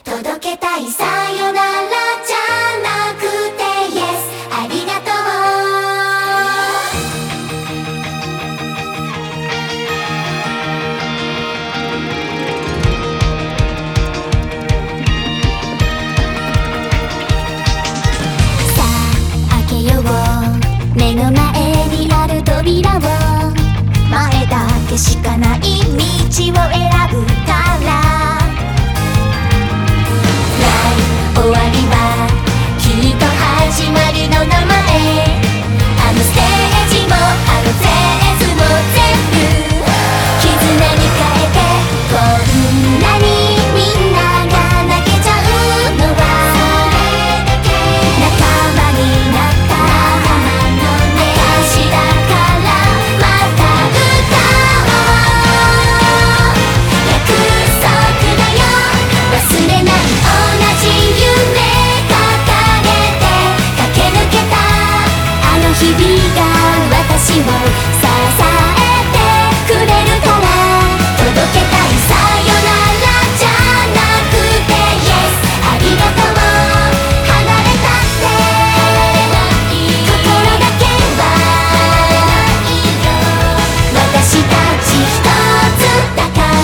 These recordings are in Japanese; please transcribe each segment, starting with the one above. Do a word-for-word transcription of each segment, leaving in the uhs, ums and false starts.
届けたいさよならじゃなくて Yes ありがとう。さあ開けよう、目の前にある扉を、前だけしかない道を選ぶから終わりはきっと始まるの名前。あのステージもあのフェーズも全部絆に変えて、こんなにみんなが泣けちゃうのは仲間になった証だから。また歌おう、約束だよ、忘れない。日々が私を支えてくれるから、届けたいさよならじゃなくて Yes ありがとう。離れたって心だけは私たち一つだから。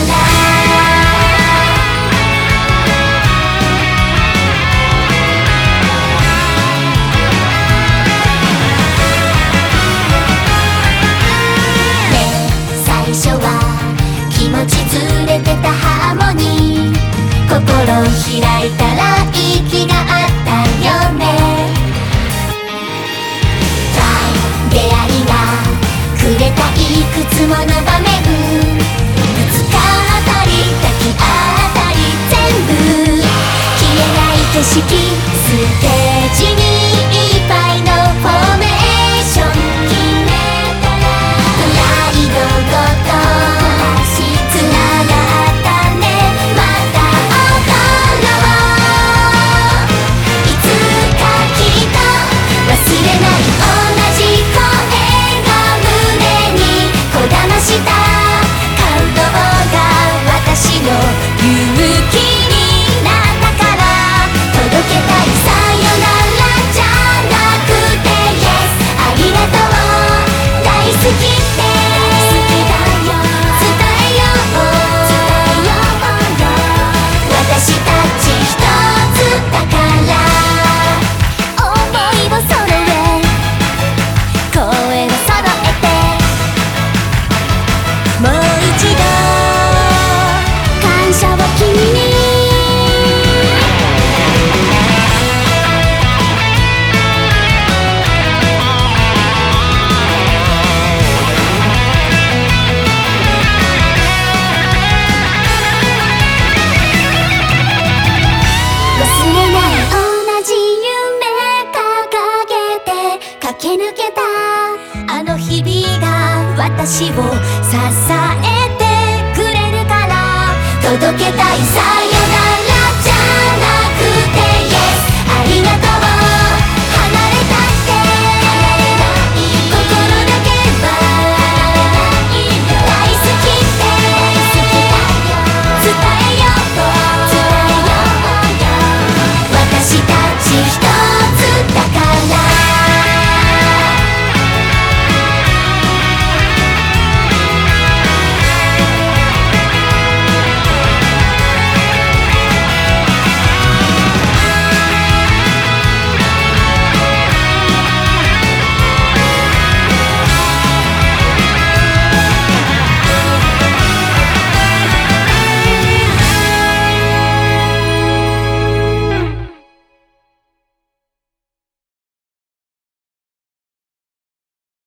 気持ちずれてたハーモニー、心開いたら息があったよね。出会いがくれたいくつもの場面、ぶつかったり抱き合ったり全部消えない景色、ステージにいっぱいのフォーメーション決めたらプライドごと駆け抜けたあの日々が私を支えてくれるから、届けたいさ